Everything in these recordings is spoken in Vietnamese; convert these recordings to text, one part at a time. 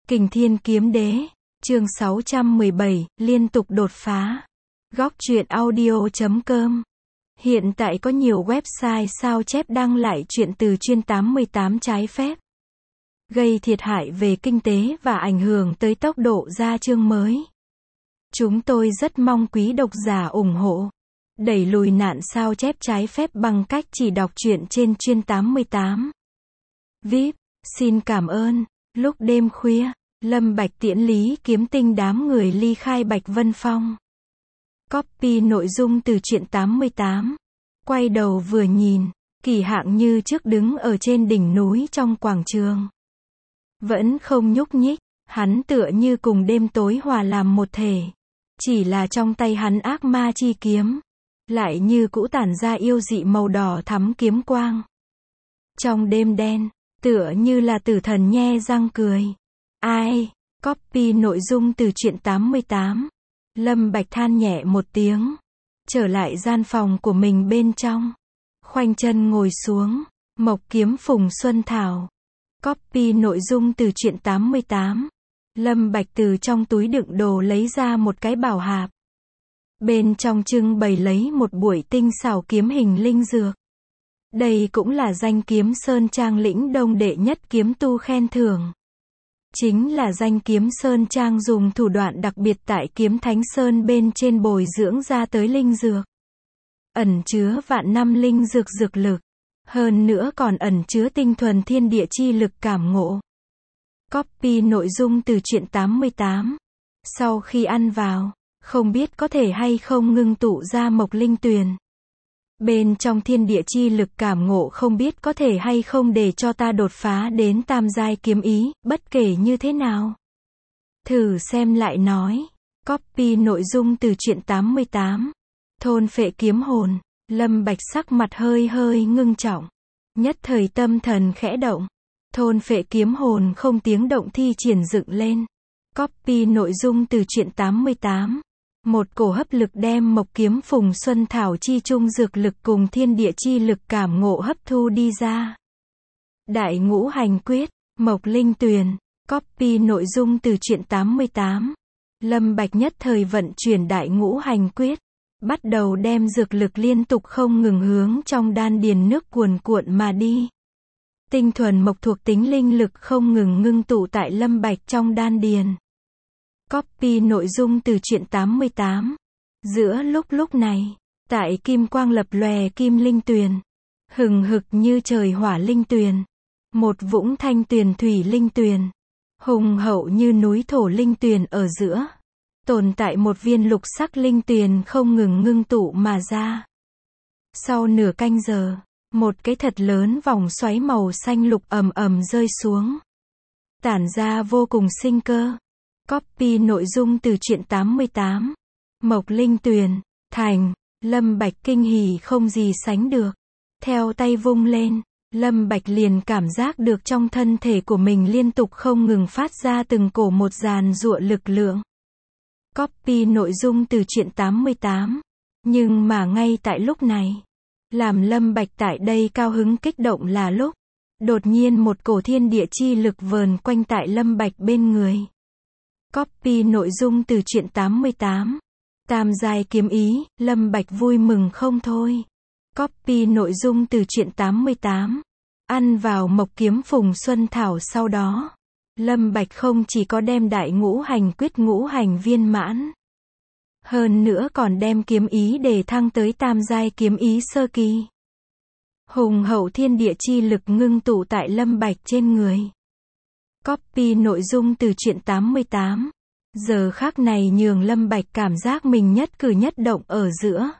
Kình Thiên Kiếm Đế, chương 617, liên tục đột phá. Góc truyện audio.com. Hiện tại có nhiều website sao chép đăng lại truyện từ chuyên 88 trái phép, gây thiệt hại về kinh tế và ảnh hưởng tới tốc độ ra chương mới. Chúng tôi rất mong quý độc giả ủng hộ, đẩy lùi nạn sao chép trái phép bằng cách chỉ đọc truyện trên chuyên 88. VIP, xin cảm ơn. Lúc đêm khuya, Lâm Bạch tiễn Lý Kiếm Tinh đám người ly khai Bạch Vân Phong. Copy nội dung từ truyện 88. Quay đầu vừa nhìn, Kỳ Hạng như trước đứng ở trên đỉnh núi trong quảng trường. Vẫn không nhúc nhích, hắn tựa như cùng đêm tối hòa làm một thể. Chỉ là trong tay hắn ác ma chi kiếm, lại như cũ tản ra yêu dị màu đỏ thắm kiếm quang. Trong đêm đen, tựa như là tử thần nhe răng cười. Ai? Copy nội dung từ truyện 88. Lâm Bạch than nhẹ một tiếng, trở lại gian phòng của mình bên trong. Khoanh chân ngồi xuống, mộc kiếm phùng xuân thảo. Copy nội dung từ truyện 88. Lâm Bạch từ trong túi đựng đồ lấy ra một cái bảo hạp. Bên trong trưng bày lấy một buổi tinh xảo kiếm hình linh dược. Đây cũng là danh kiếm Sơn Trang lĩnh đông đệ nhất kiếm tu khen thưởng. Chính là danh kiếm Sơn Trang dùng thủ đoạn đặc biệt tại kiếm Thánh Sơn bên trên bồi dưỡng ra tới linh dược. Ẩn chứa vạn năm linh dược dược lực. Hơn nữa còn ẩn chứa tinh thuần thiên địa chi lực cảm ngộ. Copy nội dung từ truyện 88. Sau khi ăn vào, không biết có thể hay không ngưng tụ ra mộc linh tuyền. Bên trong thiên địa chi lực cảm ngộ không biết có thể hay không để cho ta đột phá đến tam giai kiếm ý, bất kể như thế nào. Thử xem lại nói. Copy nội dung từ truyện 88. Thôn phệ kiếm hồn. Lâm Bạch sắc mặt hơi hơi ngưng trọng. Nhất thời tâm thần khẽ động. Thôn phệ kiếm hồn không tiếng động thi triển dựng lên. Copy nội dung từ truyện 88. Một cổ hấp lực đem mộc kiếm phùng xuân thảo chi trung dược lực cùng thiên địa chi lực cảm ngộ hấp thu đi ra. Đại ngũ hành quyết, mộc linh tuyền. Copy nội dung từ truyện 88. Lâm Bạch nhất thời vận chuyển đại ngũ hành quyết, bắt đầu đem dược lực liên tục không ngừng hướng trong đan điền nước cuồn cuộn mà đi. Tinh thuần mộc thuộc tính linh lực không ngừng ngưng tụ tại Lâm Bạch trong đan điền. Copy nội dung từ truyện 88. Giữa lúc này, tại kim quang lập lòe kim linh tuyền, hừng hực như trời hỏa linh tuyền, một vũng thanh tuyền thủy linh tuyền, hùng hậu như núi thổ linh tuyền ở giữa, tồn tại một viên lục sắc linh tuyền không ngừng ngưng tụ mà ra. Sau nửa canh giờ, một cái thật lớn vòng xoáy màu xanh lục ầm ầm rơi xuống, tản ra vô cùng sinh cơ. Copy nội dung từ truyện 88. Mộc linh tuyền, thành. Lâm Bạch kinh hỉ không gì sánh được. Theo tay vung lên, Lâm Bạch liền cảm giác được trong thân thể của mình liên tục không ngừng phát ra từng cổ một dàn giụa lực lượng. Copy nội dung từ truyện 88. Nhưng mà ngay tại lúc này, làm Lâm Bạch tại đây cao hứng kích động là lúc, đột nhiên một cổ thiên địa chi lực vờn quanh tại Lâm Bạch bên người. Copy nội dung từ truyện 88. Tam giai kiếm ý, Lâm Bạch vui mừng không thôi. Copy nội dung từ truyện 88. Ăn vào mộc kiếm phùng xuân thảo sau đó, Lâm Bạch không chỉ có đem đại ngũ hành quyết ngũ hành viên mãn, hơn nữa còn đem kiếm ý để thăng tới tam giai kiếm ý sơ kỳ. Hùng hậu thiên địa chi lực ngưng tụ tại Lâm Bạch trên người. Copy nội dung từ truyện 88. Giờ khắc này nhường Lâm Bạch cảm giác mình nhất cử nhất động ở giữa.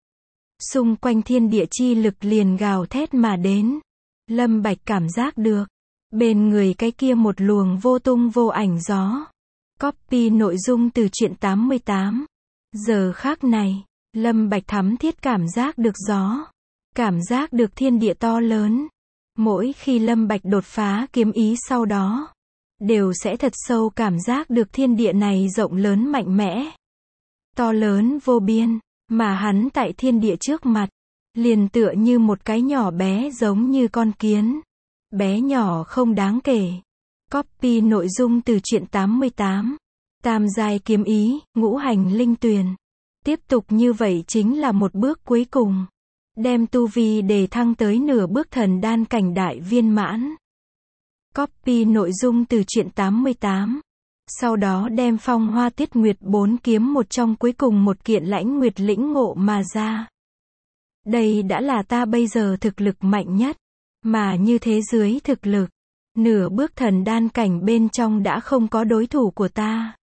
Xung quanh thiên địa chi lực liền gào thét mà đến. Lâm Bạch cảm giác được, bên người cái kia một luồng vô tung vô ảnh gió. Copy nội dung từ truyện 88. Giờ khắc này, Lâm Bạch thắm thiết cảm giác được gió. Cảm giác được thiên địa to lớn. Mỗi khi Lâm Bạch đột phá kiếm ý sau đó, đều sẽ thật sâu cảm giác được thiên địa này rộng lớn mạnh mẽ, to lớn vô biên, mà hắn tại thiên địa trước mặt, liền tựa như một cái nhỏ bé giống như con kiến, bé nhỏ không đáng kể. Copy nội dung từ truyện 88. Tam giai kiếm ý, ngũ hành linh tuyền. Tiếp tục như vậy chính là một bước cuối cùng. Đem tu vi đề thăng tới nửa bước thần đan cảnh đại viên mãn. Copy nội dung từ truyện 88. Sau đó đem Phong Hoa Tiết Nguyệt 4 kiếm một trong cuối cùng một kiện Lãnh Nguyệt lĩnh ngộ mà ra. Đây đã là ta bây giờ thực lực mạnh nhất. Mà như thế dưới thực lực, nửa bước thần đan cảnh bên trong đã không có đối thủ của ta.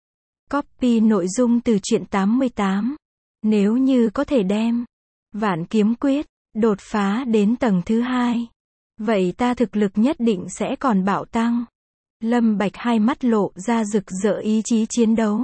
Copy nội dung từ truyện 88. Nếu như có thể đem Vạn Kiếm Quyết đột phá đến tầng thứ 2, vậy ta thực lực nhất định sẽ còn bạo tăng. Lâm Bạch hai mắt lộ ra rực rỡ ý chí chiến đấu.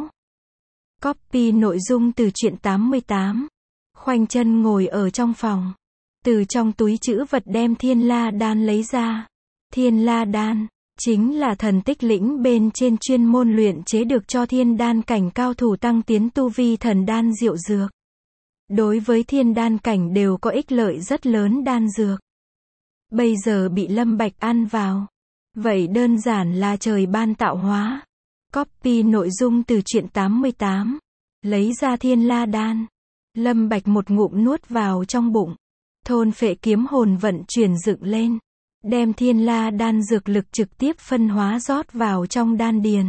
Copy nội dung từ truyện 88. Khoanh chân ngồi ở trong phòng. Từ trong túi trữ vật đem Thiên La Đan lấy ra. Thiên La Đan chính là thần tích lĩnh bên trên chuyên môn luyện chế được cho thiên đan cảnh cao thủ tăng tiến tu vi thần đan diệu dược. Đối với thiên đan cảnh đều có ích lợi rất lớn đan dược. Bây giờ bị Lâm Bạch ăn vào. Vậy đơn giản là trời ban tạo hóa. Copy nội dung từ truyện 88. Lấy ra Thiên La Đan. Lâm Bạch một ngụm nuốt vào trong bụng. Thôn phệ kiếm hồn vận chuyển dựng lên. Đem Thiên La Đan dược lực trực tiếp phân hóa rót vào trong đan điền.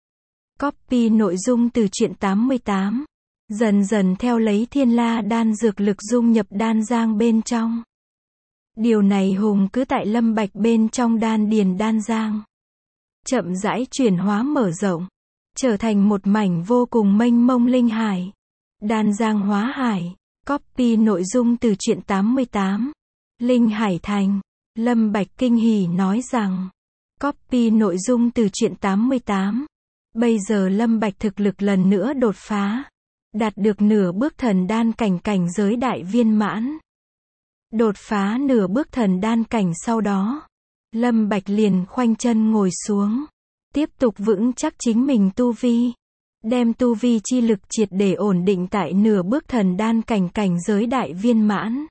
Copy nội dung từ truyện 88. Dần dần theo lấy Thiên La Đan dược lực dung nhập đan giang bên trong. Điều này hùng cứ tại Lâm Bạch bên trong đan điền đan giang. Chậm rãi chuyển hóa mở rộng. Trở thành một mảnh vô cùng mênh mông linh hải. Đan giang hóa hải. Copy nội dung từ truyện 88. Linh hải thành. Lâm Bạch kinh hỉ nói rằng. Copy nội dung từ truyện 88. Bây giờ Lâm Bạch thực lực lần nữa đột phá. Đạt được nửa bước thần đan cảnh cảnh giới đại viên mãn. Đột phá nửa bước thần đan cảnh sau đó. Lâm Bạch liền khoanh chân ngồi xuống. Tiếp tục vững chắc chính mình tu vi. Đem tu vi chi lực triệt để ổn định tại nửa bước thần đan cảnh cảnh giới đại viên mãn.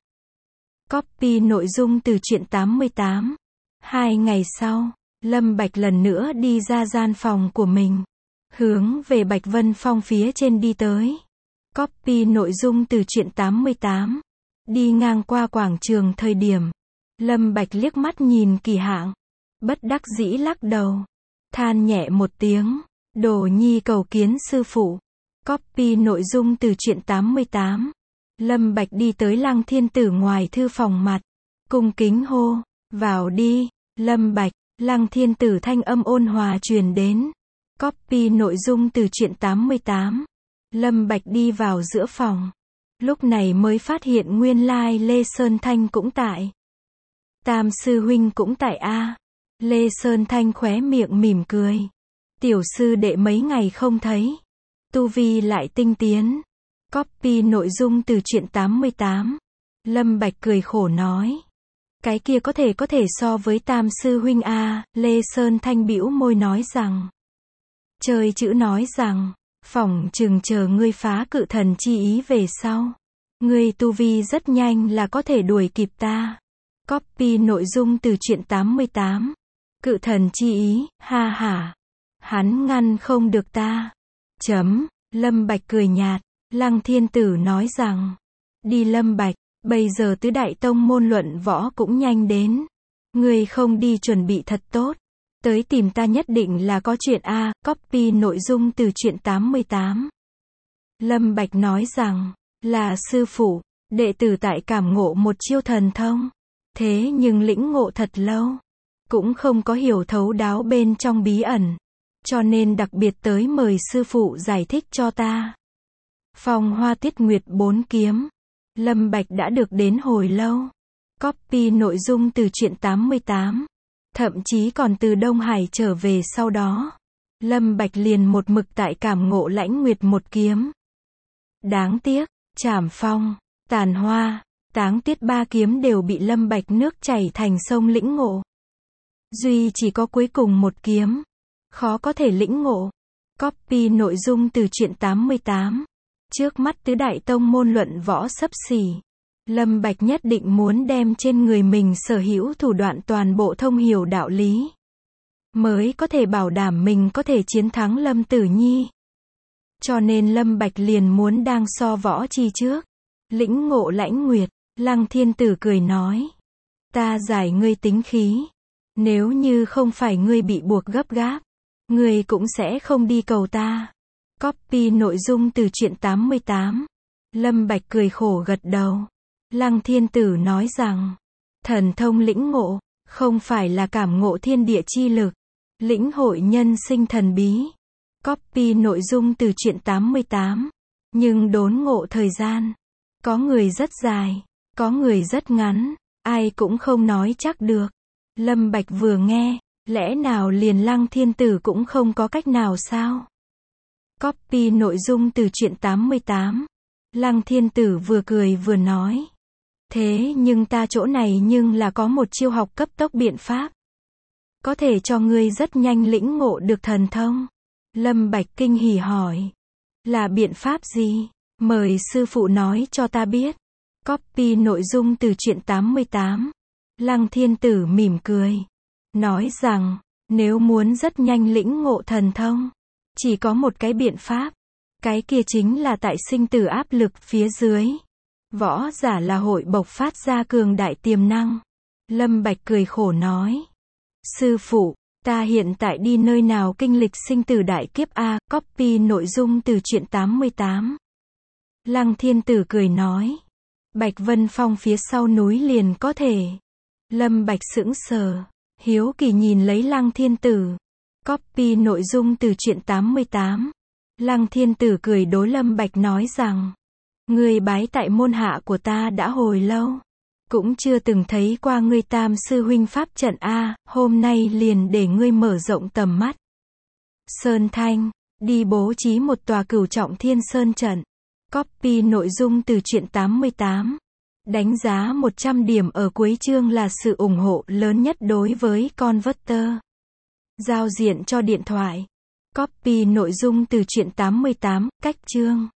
Copy nội dung từ truyện 88. 2 ngày sau, Lâm Bạch lần nữa đi ra gian phòng của mình. Hướng về Bạch Vân Phong phía trên đi tới. Copy nội dung từ truyện 88. Đi ngang qua quảng trường thời điểm. Lâm Bạch liếc mắt nhìn Kỳ Hạng. Bất đắc dĩ lắc đầu. Than nhẹ một tiếng. Đồ nhi cầu kiến sư phụ. Copy nội dung từ truyện 88. Lâm Bạch đi tới Lăng Thiên Tử ngoài thư phòng mặt. Cung kính hô. Vào đi. Lâm Bạch. Lăng Thiên Tử thanh âm ôn hòa truyền đến. Copy nội dung từ truyện 88. Lâm Bạch đi vào giữa phòng. Lúc này mới phát hiện nguyên lai Lê Sơn Thanh cũng tại. Tam sư huynh cũng tại a. Lê Sơn Thanh khóe miệng mỉm cười. Tiểu sư đệ mấy ngày không thấy. Tu vi lại tinh tiến. Copy nội dung từ truyện 88. Lâm Bạch cười khổ nói. Cái kia có thể so với Tam sư huynh a. Lê Sơn Thanh bĩu môi nói rằng. Chơi chữ nói rằng. Phỏng chừng chờ ngươi phá cự thần chi ý về sau. Ngươi tu vi rất nhanh là có thể đuổi kịp ta. Copy nội dung từ truyện 88. Cự thần chi ý, ha ha. Hắn ngăn không được ta. Lâm Bạch cười nhạt. Lăng Thiên Tử nói rằng. Đi Lâm Bạch, bây giờ tứ đại tông môn luận võ cũng nhanh đến. Ngươi không đi chuẩn bị thật tốt. Tới tìm ta nhất định là có chuyện a. Copy nội dung từ truyện 88. Lâm Bạch nói rằng. Là sư phụ, đệ tử tại cảm ngộ một chiêu thần thông. Thế nhưng lĩnh ngộ thật lâu. Cũng không có hiểu thấu đáo bên trong bí ẩn. Cho nên đặc biệt tới mời sư phụ giải thích cho ta. Phong Hoa Tiết Nguyệt 4 kiếm. Lâm Bạch đã được đến hồi lâu. Copy nội dung từ truyện 88. Thậm chí còn từ Đông Hải trở về sau đó. Lâm Bạch liền một mực tại cảm ngộ Lãnh Nguyệt một kiếm. Đáng tiếc, Trảm Phong, Tàn Hoa, Táng Tiết ba kiếm đều bị Lâm Bạch nước chảy thành sông lĩnh ngộ. Duy chỉ có cuối cùng một kiếm. Khó có thể lĩnh ngộ. Copy nội dung từ truyện 88. Trước mắt tứ đại tông môn luận võ xấp xỉ. Lâm Bạch nhất định muốn đem trên người mình sở hữu thủ đoạn toàn bộ thông hiểu đạo lý. mới có thể bảo đảm mình có thể chiến thắng Lâm Tử Nhi. Cho nên Lâm Bạch liền muốn đang so võ chi trước. Lĩnh ngộ lãnh nguyệt, Lăng Thiên Tử cười nói. Ta giải ngươi tính khí. Nếu như không phải ngươi bị buộc gấp gáp, ngươi cũng sẽ không đi cầu ta. Copy nội dung từ truyện 88. Lâm Bạch cười khổ gật đầu. Lăng Thiên Tử nói rằng, thần thông lĩnh ngộ, không phải là cảm ngộ thiên địa chi lực, lĩnh hội nhân sinh thần bí. Copy nội dung từ truyện 88. Nhưng đốn ngộ thời gian, có người rất dài, có người rất ngắn, ai cũng không nói chắc được. Lâm Bạch vừa nghe, lẽ nào liền Lăng Thiên Tử cũng không có cách nào sao? Copy nội dung từ truyện 88. Lăng Thiên Tử vừa cười vừa nói. Thế nhưng ta chỗ này nhưng là có một chiêu học cấp tốc biện pháp. Có thể cho ngươi rất nhanh lĩnh ngộ được thần thông. Lâm Bạch kinh hỉ hỏi. Là biện pháp gì? Mời sư phụ nói cho ta biết. Copy nội dung từ truyện 88. Lăng Thiên Tử mỉm cười. Nói rằng, nếu muốn rất nhanh lĩnh ngộ thần thông, chỉ có một cái biện pháp. Cái kia chính là tại sinh tử áp lực phía dưới. Võ giả là hội bộc phát ra cường đại tiềm năng. Lâm Bạch cười khổ nói. Sư phụ, ta hiện tại đi nơi nào kinh lịch sinh tử đại kiếp a? Copy nội dung từ truyện 88. Lăng Thiên Tử cười nói. Bạch Vân Phong phía sau núi liền có thể. Lâm Bạch sững sờ, hiếu kỳ nhìn lấy Lăng Thiên Tử. Copy nội dung từ truyện 88. Lăng Thiên Tử cười đối Lâm Bạch nói rằng, ngươi bái tại môn hạ của ta đã hồi lâu, cũng chưa từng thấy qua ngươi Tam sư huynh pháp trận a, hôm nay liền để ngươi mở rộng tầm mắt. Sơn Thanh, đi bố trí một tòa Cửu Trọng Thiên Sơn trận. Copy nội dung từ truyện 88. Đánh giá 100 điểm ở cuối chương là sự ủng hộ lớn nhất đối với Converter. Giao diện cho điện thoại. Copy nội dung từ truyện 88, cách chương.